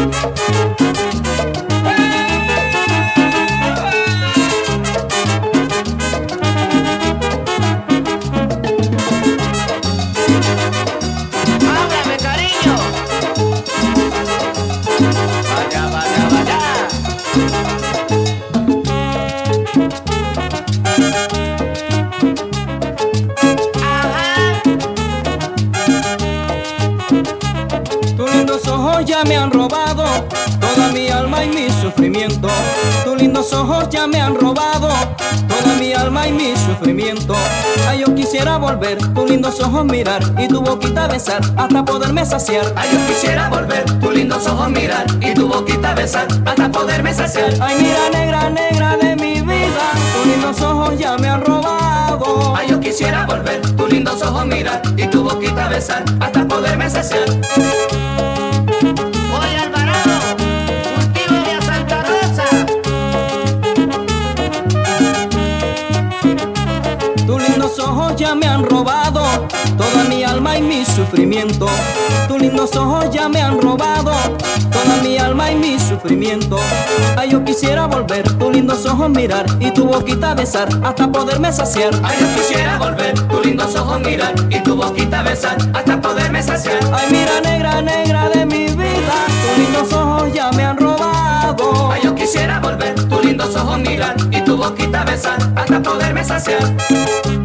Háblame, cariño. Vaya, vaya, vaya. Ajá. Tus lindos ojos ya me han robado toda mi alma y mi sufrimiento. Tus lindos ojos ya me han robado toda mi alma y mi sufrimiento. Ay, yo quisiera volver tus lindos ojos mirar y tu boquita besar hasta poderme saciar. Ay, yo quisiera volver tus lindos ojos mirar y tu boquita besar hasta poderme saciar. Ay, mira, negra, negra de mi vida, tus lindos ojos ya me han robado. Ay, yo quisiera volver tus lindos ojos mirar y tu boquita besar hasta poderme saciar. Oye, Alvarado, cultivo de Santa Rosa. Tus lindos ojos ya me han robado toda mi alma y mi sufrimiento. Tus lindos ojos ya me han robado toda mi alma y mi sufrimiento. Ay, yo quisiera volver tus lindos ojos mirar y tu boquita besar hasta poderme saciar. Ay, yo quisiera volver tus lindos ojos mirar y tu boquita besar hasta poderme saciar. Ay, mira, negra, negra de mi vida, tus lindos ojos ya me han robado. Ay, yo quisiera volver tus lindos ojos mirar y tu boquita besar hasta poderme saciar.